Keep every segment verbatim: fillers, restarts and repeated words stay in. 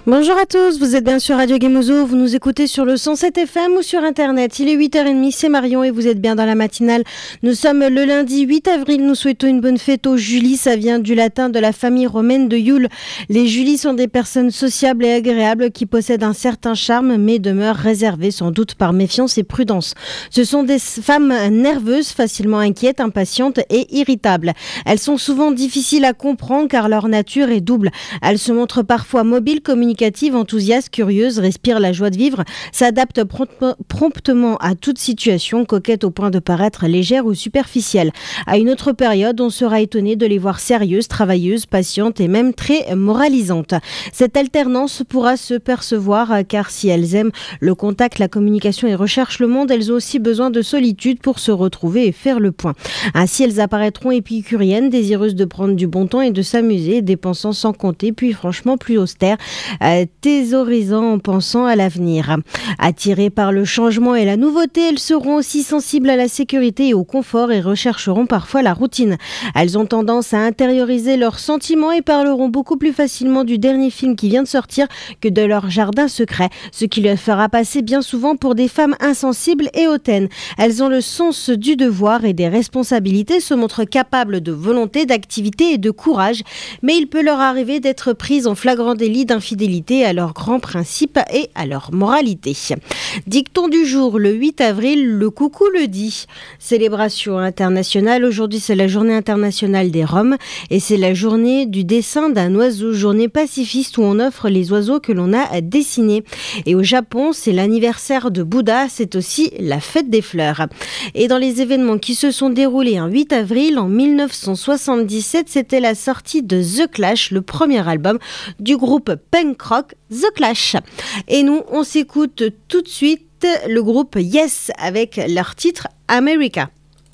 Bonjour à tous, vous êtes bien sur Radio Gemozo, vous nous écoutez sur le cent sept F M ou sur internet. Il est huit heures trente, c'est Marion et vous êtes bien dans la matinale. Nous sommes le lundi huit avril, nous souhaitons une bonne fête aux Julis, ça vient du latin de la famille romaine de Yule. Les Julis sont des personnes sociables et agréables qui possèdent un certain charme mais demeurent réservées sans doute par méfiance et prudence. Ce sont des femmes nerveuses, facilement inquiètes, impatientes et irritables. Elles sont souvent difficiles à comprendre car leur nature est double. Elles se montrent parfois mobiles, communicatives, enthousiastes, curieuses, respirent la joie de vivre, s'adaptent prompt- promptement à toute situation, coquettes au point de paraître légères ou superficielles. À une autre période, on sera étonné de les voir sérieuses, travailleuses, patientes et même très moralisantes. Cette alternance pourra se percevoir car si elles aiment le contact, la communication et recherchent le monde, elles ont aussi besoin de solitude pour se retrouver et faire le point. Ainsi, elles apparaîtront épicuriennes, désireuses de prendre du bon temps et de s'amuser, dépensant sans compter, puis franchement plus austères, euh, thésaurisant en pensant à l'avenir. Attirées par le changement et la nouveauté, elles seront aussi sensibles à la sécurité et au confort et rechercheront parfois la routine. Elles ont tendance à intérioriser leurs sentiments et parleront beaucoup plus facilement du dernier film qui vient de sortir que de leur jardin secret, ce qui leur fera passer bien souvent pour des femmes insensibles et hautaines. Elles ont le sens du devoir et des responsabilités, se montrent capables de volonté, d'activité et de courage, mais il peut leur arriver d'être prises en flagrant délit d'infidélité à leurs grands principes et à leur moralité. Dicton du jour, le huit avril, le coucou le dit. Célébration internationale, aujourd'hui c'est la journée internationale des Roms et c'est la journée du dessin d'un oiseau, journée pacifiste où on offre les oiseaux que l'on a dessinés. Et au Japon, c'est l'anniversaire de Bouddha, c'est aussi la fête des fleurs. Et dans les événements qui se sont déroulés un huit avril, en mille neuf cent soixante-dix-sept, c'était la sortie de The Clash, le premier album du groupe punk rock The Clash. Et nous, on s'écoute tout de suite le groupe Yes avec leur titre America.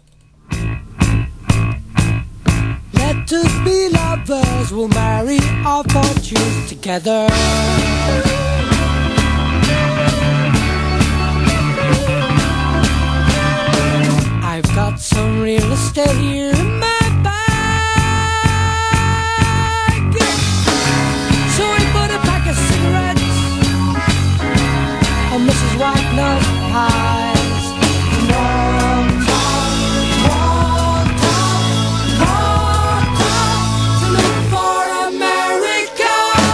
Let us be lovers, we'll marry our fortunes together. I've got some real estate here in my bag, so we put a pack of cigarettes on Missus Wagner's pies. One time, one time, one time to look for America.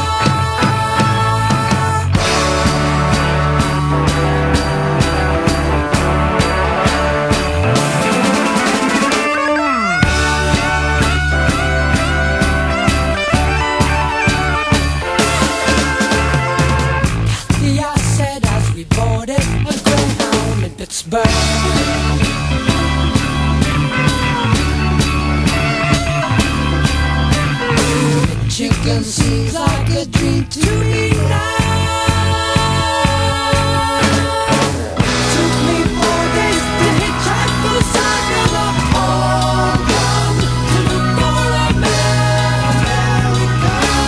Kathy, I said as we boarded a Greyhound in Pittsburgh, chicken seems like a dream to me now. Took me four days to hitchhike the side of the home run to look for America.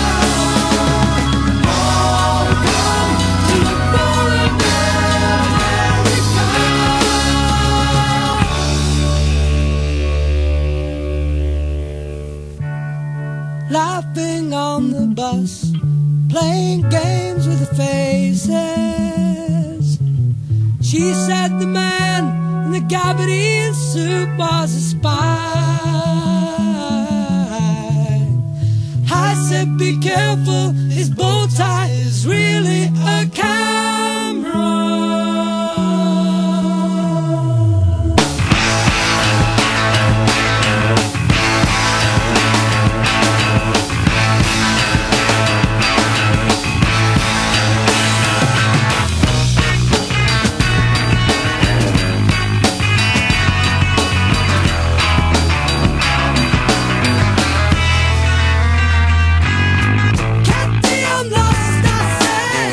Home run to look for America. Laughing on the bus, playing games with the faces. She said the man in the gabardine suit was a spy. I said be careful, his bow tie is really a camera. Catty, I'm lost, I say.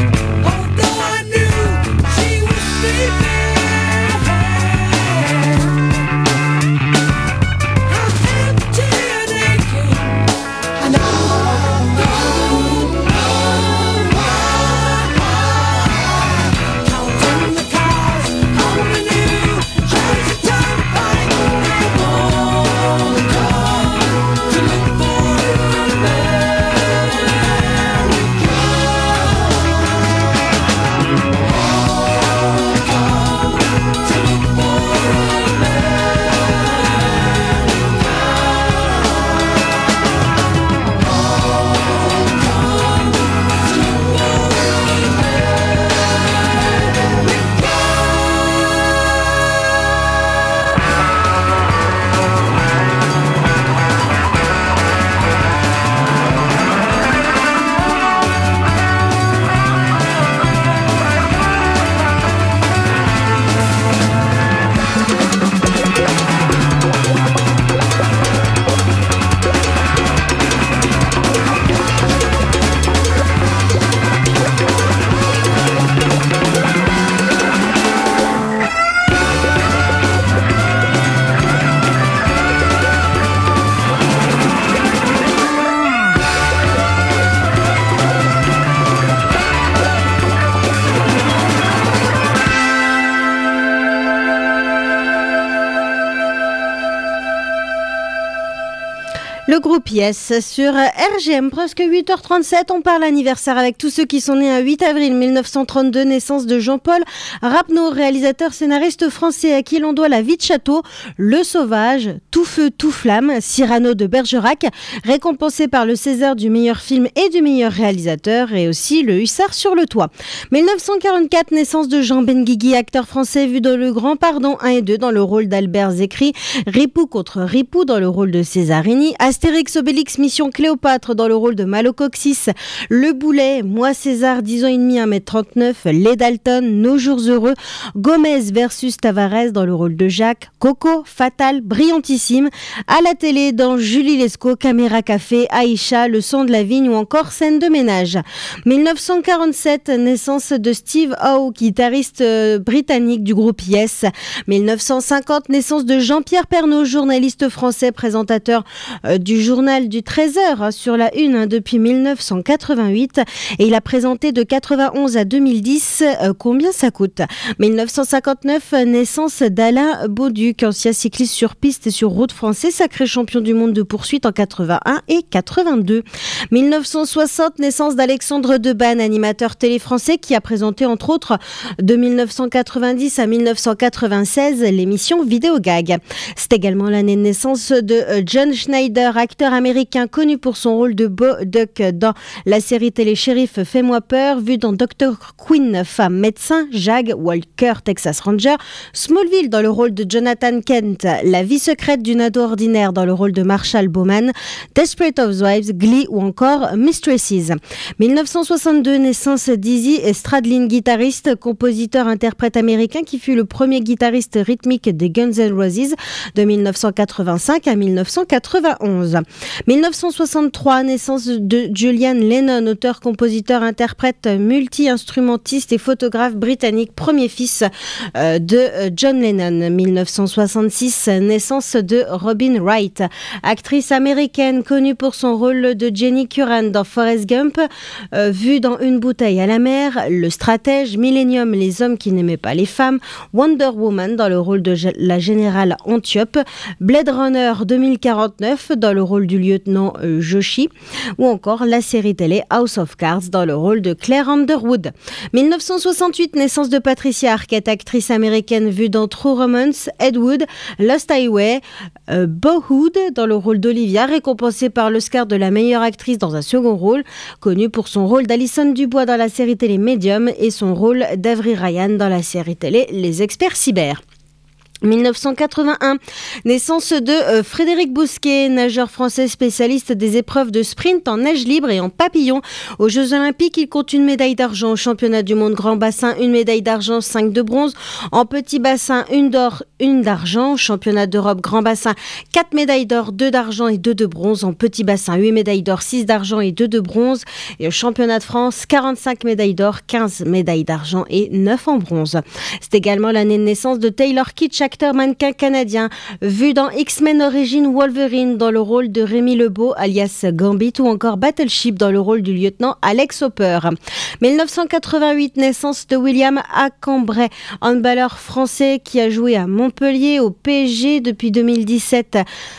groupe Yes sur R G M, presque huit heures trente-sept. On parle anniversaire avec tous ceux qui sont nés un huit avril mille neuf cent trente-deux, naissance de Jean-Paul Rapneau, réalisateur scénariste français à qui l'on doit La Vie de Château, Le Sauvage, Tout Feu, Tout Flamme, Cyrano de Bergerac, récompensé par le César du meilleur film et du meilleur réalisateur, et aussi le Hussard sur le toit. mille neuf cent quarante-quatre, naissance de Jean Benguigui, acteur français vu dans Le Grand Pardon un et deux dans le rôle d'Albert Zécry, Ripou contre Ripou dans le rôle de Césarini, Astérix Obélix Mission Cléopâtre dans le rôle de Malocoxis, Le Boulet, Moi César, dix ans et demi, un mètre trente-neuf, Les Dalton, Nos Jours Heureux, Gomez versus Tavares dans le rôle de Jacques, Coco, Fatal, Brillantissime, à la télé dans Julie Lescaut, Caméra Café, Aïcha, Le Son de la Vigne ou encore Scène de ménage. mille neuf cent quarante-sept, naissance de Steve Howe, guitariste euh, britannique du groupe Yes. mille neuf cent cinquante, naissance de Jean-Pierre Pernaut, journaliste français, présentateur euh, du journal du treize heures sur la une hein, depuis mille neuf cent quatre-vingt-huit, et il a présenté de quatre-vingt-onze à deux mille dix euh, Combien ça coûte. mille neuf cent cinquante-neuf, naissance d'Alain Bauduc, ancien cycliste sur piste et sur route français, sacré champion du monde de poursuite en quatre-vingt-un et quatre-vingt-deux. mille neuf cent soixante, naissance d'Alexandre Debanne, animateur télé français qui a présenté entre autres de mille neuf cent quatre-vingt-dix à mille neuf cent quatre-vingt-seize l'émission Vidéo Gag. C'est également l'année de naissance de John Schneider, acteur américain connu pour son rôle de Bo Duck dans la série télé Shérif Fais-moi peur, vu dans docteur Quinn, femme médecin, Jag, Walker, Texas Ranger, Smallville dans le rôle de Jonathan Kent, La vie secrète d'une ado ordinaire dans le rôle de Marshall Bowman, Desperate Housewives, Glee ou encore Mistresses. mille neuf cent soixante-deux, naissance d'Izzy Stradlin, guitariste, compositeur, interprète américain qui fut le premier guitariste rythmique des Guns N' Roses de mille neuf cent quatre-vingt-cinq à mille neuf cent quatre-vingt-onze. mille neuf cent soixante-trois, naissance de Julian Lennon, auteur, compositeur, interprète, multi-instrumentiste et photographe britannique, premier fils euh, de John Lennon. mille neuf cent soixante-six, naissance de Robin Wright, actrice américaine connue pour son rôle de Jenny Curran dans Forrest Gump, euh, vue dans Une bouteille à la mer, Le Stratège, Millennium, Les hommes qui n'aimaient pas les femmes, Wonder Woman dans le rôle de la générale Antiope, Blade Runner deux mille quarante-neuf dans le rôle du lieutenant euh, Joshi, ou encore la série télé House of Cards dans le rôle de Claire Underwood. mille neuf cent soixante-huit, naissance de Patricia Arquette, actrice américaine vue dans True Romance, Ed Wood, Lost Highway, euh, Boyhood dans le rôle d'Olivia, récompensée par l'Oscar de la meilleure actrice dans un second rôle, connue pour son rôle d'Alison Dubois dans la série télé Medium et son rôle d'Avery Ryan dans la série télé Les Experts Cyber. mille neuf cent quatre-vingt-un, naissance de euh, Frédéric Bousquet, nageur français spécialiste des épreuves de sprint en nage libre et en papillon. Aux Jeux Olympiques, il compte une médaille d'argent au championnat du monde grand bassin, une médaille d'argent, cinq de bronze. En petit bassin, une d'or, une d'argent. Au championnat d'Europe grand bassin, quatre médailles d'or, deux d'argent et deux de bronze. En petit bassin, huit médailles d'or, six d'argent et deux de bronze. Et au championnat de France, quarante-cinq médailles d'or, quinze médailles d'argent et neuf en bronze. C'est également l'année de naissance de Taylor Kitsch, acteur mannequin canadien, vu dans X-Men Origins Wolverine dans le rôle de Rémi Lebeau alias Gambit ou encore Battleship dans le rôle du lieutenant Alex Hopper. mille neuf cent quatre-vingt-huit, naissance de William Acambray, handballeur français qui a joué à Montpellier, au P S G depuis deux mille dix-sept.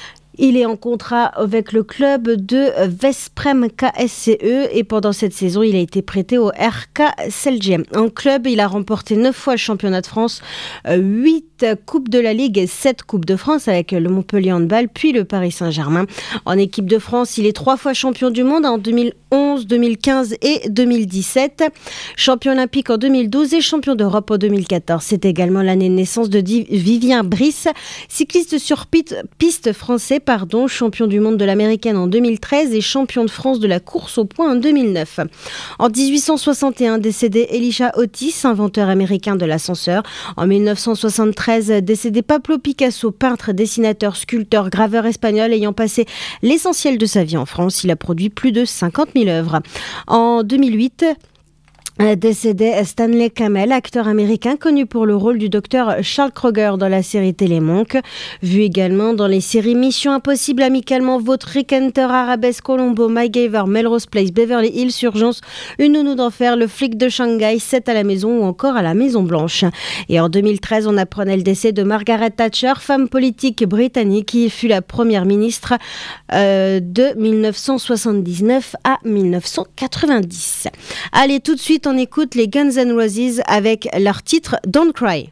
Il est en contrat avec le club de Vesprem K S C E et pendant cette saison, il a été prêté au R K Celje. En club, il a remporté neuf fois le championnat de France, huit Coupes de la Ligue et sept Coupes de France avec le Montpellier Handball, puis le Paris Saint-Germain. En équipe de France, il est trois fois champion du monde en deux mille onze, deux mille quinze et deux mille dix-sept. Champion olympique en deux mille douze et champion d'Europe en deux mille quatorze. C'est également l'année de naissance de Vivien Brice, cycliste sur piste français, pardon, champion du monde de l'américaine en deux mille treize et champion de France de la course au poing en deux mille neuf. En dix-huit cent soixante et un, décédé Elisha Otis, inventeur américain de l'ascenseur. En mille neuf cent soixante-treize, décédé Pablo Picasso, peintre, dessinateur, sculpteur, graveur espagnol ayant passé l'essentiel de sa vie en France. Il a produit plus de cinquante mille œuvres. En deux mille huit, Euh, Décédé Stanley Kamel, acteur américain connu pour le rôle du docteur Charles Kroger dans la série Télé Monk, vu également dans les séries Mission Impossible, Amicalement Vôtre, Rick Hunter, Arabesque, Colombo, MacGyver, Melrose Place, Beverly Hills, Urgence, Une nounou d'enfer, Le flic de Shanghai, sept à la maison ou encore à la Maison Blanche. Et en deux mille treize, on apprenait le décès de Margaret Thatcher, femme politique britannique qui fut la première ministre euh, de dix-neuf cent soixante-dix-neuf à dix-neuf cent quatre-vingt-dix. Allez, tout de suite, on écoute les Guns N' Roses avec leur titre Don't Cry.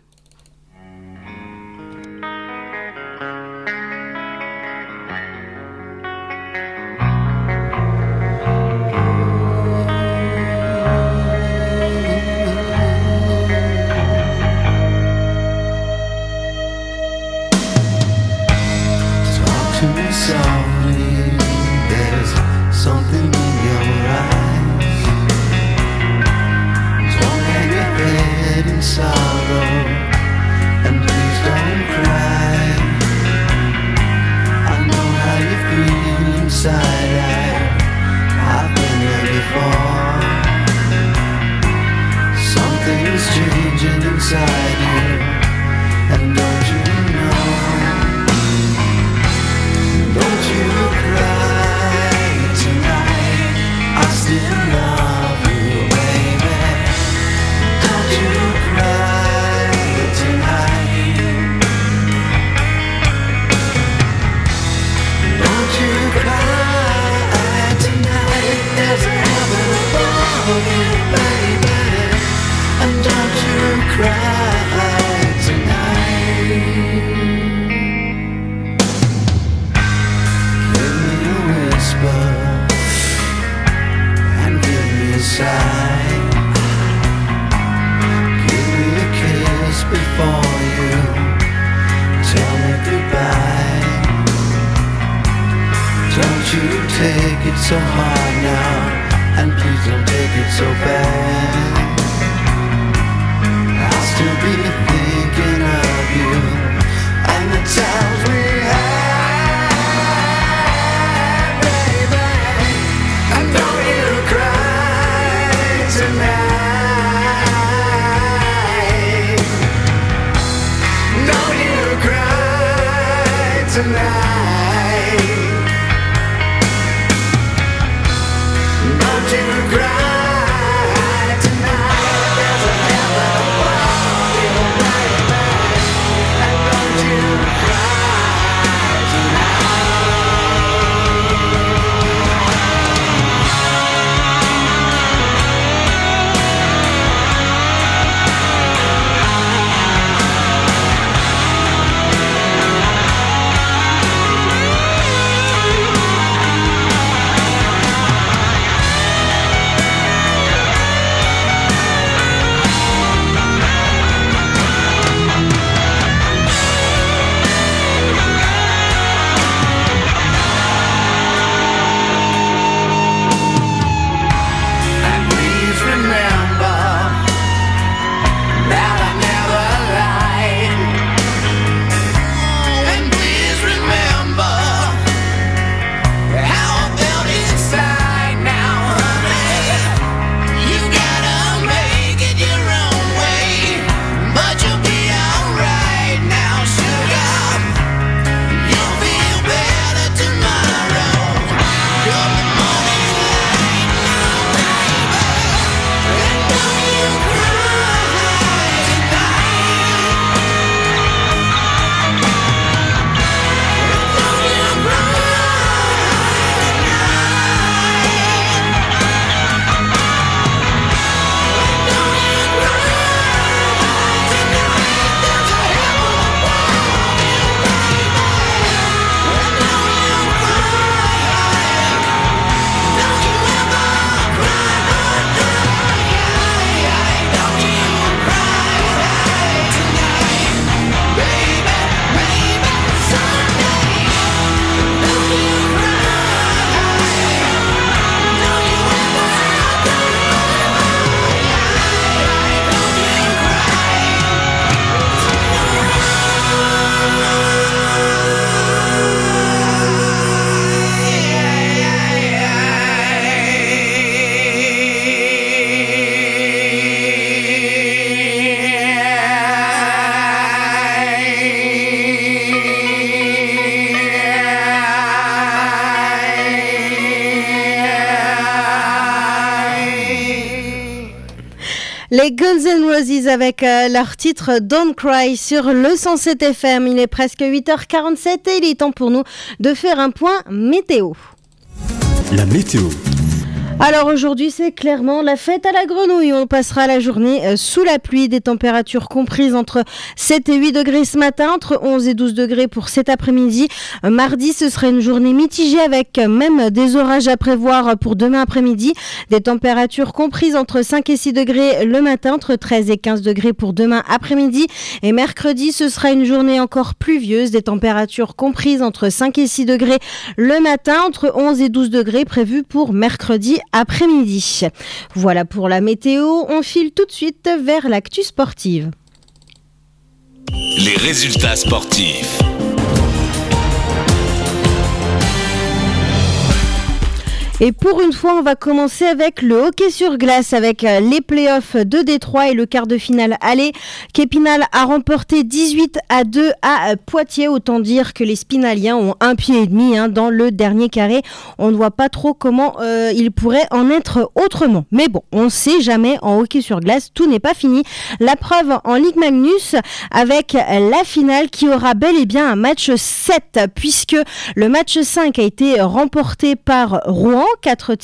Talk to me softly, there's something in your eyes. Don't hang your head in sorrow, and please don't cry. I know how you feel inside, I, I've been there before. Something's changing inside you, and don't you know? Don't you cry tonight, I still love you, baby. Don't you cry tonight. Don't you cry tonight, there's a heaven above you, baby. And don't you cry tonight. Give me a whisper and give me a sigh. Give me a kiss before you tell me goodbye. Don't you take it so hard now, and please don't take it so bad. I'll still be thinking of you and the times we had, baby. And don't you cry tonight. Don't you cry tonight. Don't you cry tonight. There's a heaven above you, baby. And don't you cry tonight. Les Guns N' Roses avec euh, leur titre Don't Cry sur le cent sept F M. Il est presque huit heures quarante-sept et il est temps pour nous de faire un point météo. La météo. Alors aujourd'hui, c'est clairement la fête à la grenouille. On passera la journée euh, sous la pluie, des températures comprises entre sept et huit degrés ce matin, entre onze et douze degrés pour cet après-midi. Euh, mardi, ce sera une journée mitigée avec euh, même des orages à prévoir pour demain après-midi. Des températures comprises entre cinq et six degrés le matin, entre treize et quinze degrés pour demain après-midi. Et mercredi, ce sera une journée encore pluvieuse, des températures comprises entre cinq et six degrés le matin, entre onze et douze degrés prévus pour mercredi après-midi. Voilà pour la météo, on file tout de suite vers l'actu sportive. Les résultats sportifs. Et pour une fois, on va commencer avec le hockey sur glace, avec les playoffs de Détroit et le quart de finale aller. qu'Épinal a remporté dix-huit à deux à Poitiers. Autant dire que les Spinaliens ont un pied et demi hein, dans le dernier carré. On ne voit pas trop comment euh, il pourrait en être autrement. Mais bon, on ne sait jamais en hockey sur glace, tout n'est pas fini. La preuve en Ligue Magnus avec la finale qui aura bel et bien un match sept, puisque le match cinq a été remporté par Rouen. quatre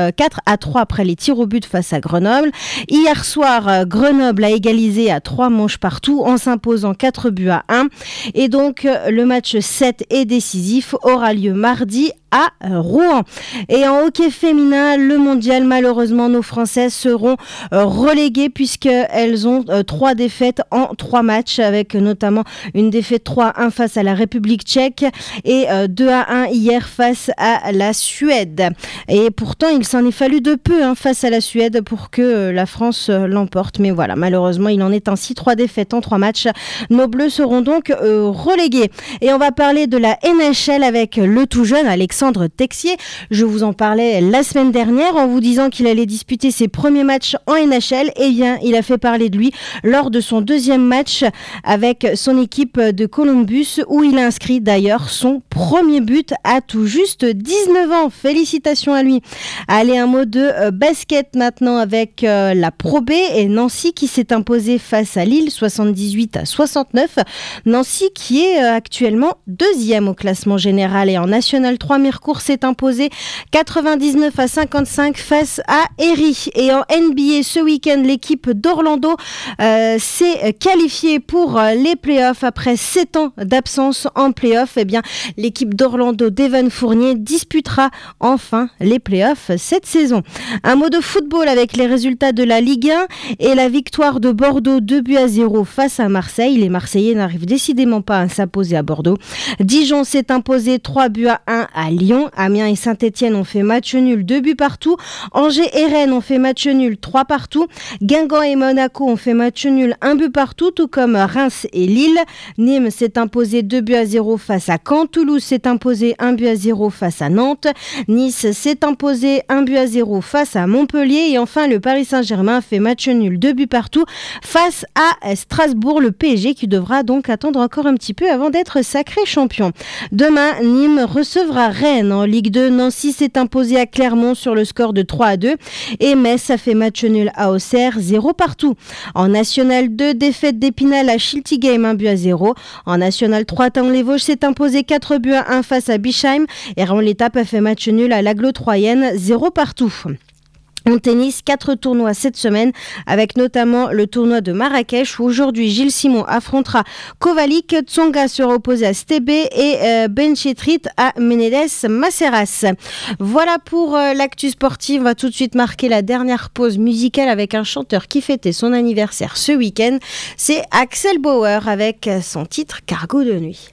à trois après les tirs au but face à Grenoble. Hier soir, Grenoble a égalisé à trois manches partout en s'imposant quatre buts à un. Et donc, le match sept et décisif aura lieu mardi à Rouen. Et en hockey féminin, le mondial, malheureusement, nos Françaises seront euh, reléguées puisqu'elles ont euh, trois défaites en trois matchs, avec notamment une défaite trois à un face à la République tchèque et euh, deux à un hier face à la Suède. Et pourtant, il s'en est fallu de peu hein, face à la Suède pour que euh, la France euh, l'emporte. Mais voilà, malheureusement, il en est ainsi, trois défaites en trois matchs. Nos Bleus seront donc euh, relégués. Et on va parler de la N H L avec le tout jeune Alexandre Alexandre Texier. Je vous en parlais la semaine dernière en vous disant qu'il allait disputer ses premiers matchs en N H L. Eh bien, il a fait parler de lui lors de son deuxième match avec son équipe de Columbus, où il a inscrit d'ailleurs son premier but à tout juste dix-neuf ans. Félicitations à lui. Allez, un mot de euh, basket maintenant avec euh, la Pro B et Nancy qui s'est imposée face à Lille soixante-dix-huit à soixante-neuf. Nancy qui est euh, actuellement deuxième au classement général, et en National trois, Mirecourt s'est imposé quatre-vingt-dix-neuf à cinquante-cinq face à Erie. Et en N B A ce week-end, l'équipe d'Orlando euh, s'est qualifiée pour les playoffs après sept ans d'absence en playoffs. Eh bien, l'équipe d'Orlando d'Evan Fournier disputera enfin les playoffs cette saison. Un mot de football avec les résultats de la Ligue un et la victoire de Bordeaux deux buts à zéro face à Marseille. Les Marseillais n'arrivent décidément pas à s'imposer à Bordeaux. Dijon s'est imposé trois buts à un à Lyon. Amiens et Saint-Etienne ont fait match nul, deux buts partout. Angers et Rennes ont fait match nul, trois partout. Guingamp et Monaco ont fait match nul, un but partout, tout comme Reims et Lille. Nîmes s'est imposé deux buts à zéro face à Caen. Toulouse s'est imposé un but à zéro face à Nantes. Nice s'est imposé un but à zéro face à Montpellier. Et enfin, le Paris Saint-Germain fait match nul, deux buts partout face à Strasbourg. Le P S G qui devra donc attendre encore un petit peu avant d'être sacré champion. Demain, Nîmes recevra Rennes. En Ligue deux, Nancy s'est imposé à Clermont sur le score de trois à deux. Et Metz a fait match nul à Auxerre, zéro partout. En National deux, défaite d'Épinal à Schiltigheim, un but à zéro. En National trois, Thaon-les-Vosges s'est imposé quatre buts à un face à Bischheim. Et Raon-l'Étape a fait match nul à l'Aglo Troyenne, zéro partout. En tennis, quatre tournois cette semaine, avec notamment le tournoi de Marrakech où aujourd'hui Gilles Simon affrontera Kovalik, Tsonga sera opposé à Stebe et euh, Benchetrit à Menedes Maceras. Voilà pour euh, l'actu sportive. On va tout de suite marquer la dernière pause musicale avec un chanteur qui fêtait son anniversaire ce week-end. C'est Axel Bauer avec son titre Cargo de nuit.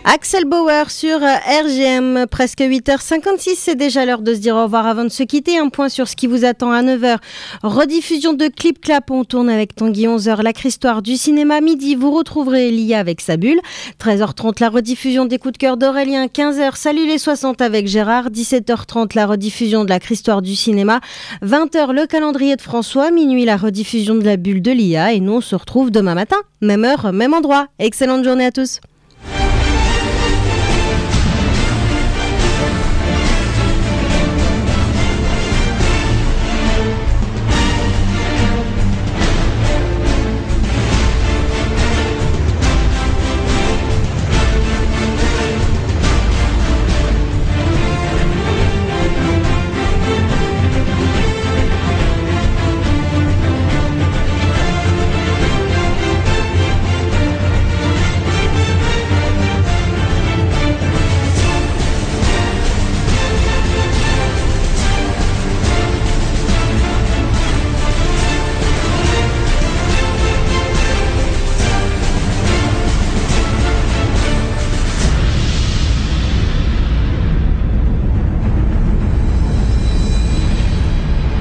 Axel Bauer sur R G M, presque huit heures cinquante-six, c'est déjà l'heure de se dire au revoir avant de se quitter. Un point sur ce qui vous attend à neuf heures. Rediffusion de Clip Clap, on tourne avec Tanguy. Onze heures, la Histoire du cinéma. Midi, vous retrouverez Lia avec sa bulle. treize heures trente, la rediffusion des coups de cœur d'Aurélien. quinze heures, Salut les soixante avec Gérard. dix-sept heures trente, la rediffusion de la Histoire du cinéma. vingt heures, le calendrier de François. Minuit, la rediffusion de la bulle de Lia. Et nous, on se retrouve demain matin, même heure, même endroit. Excellente journée à tous.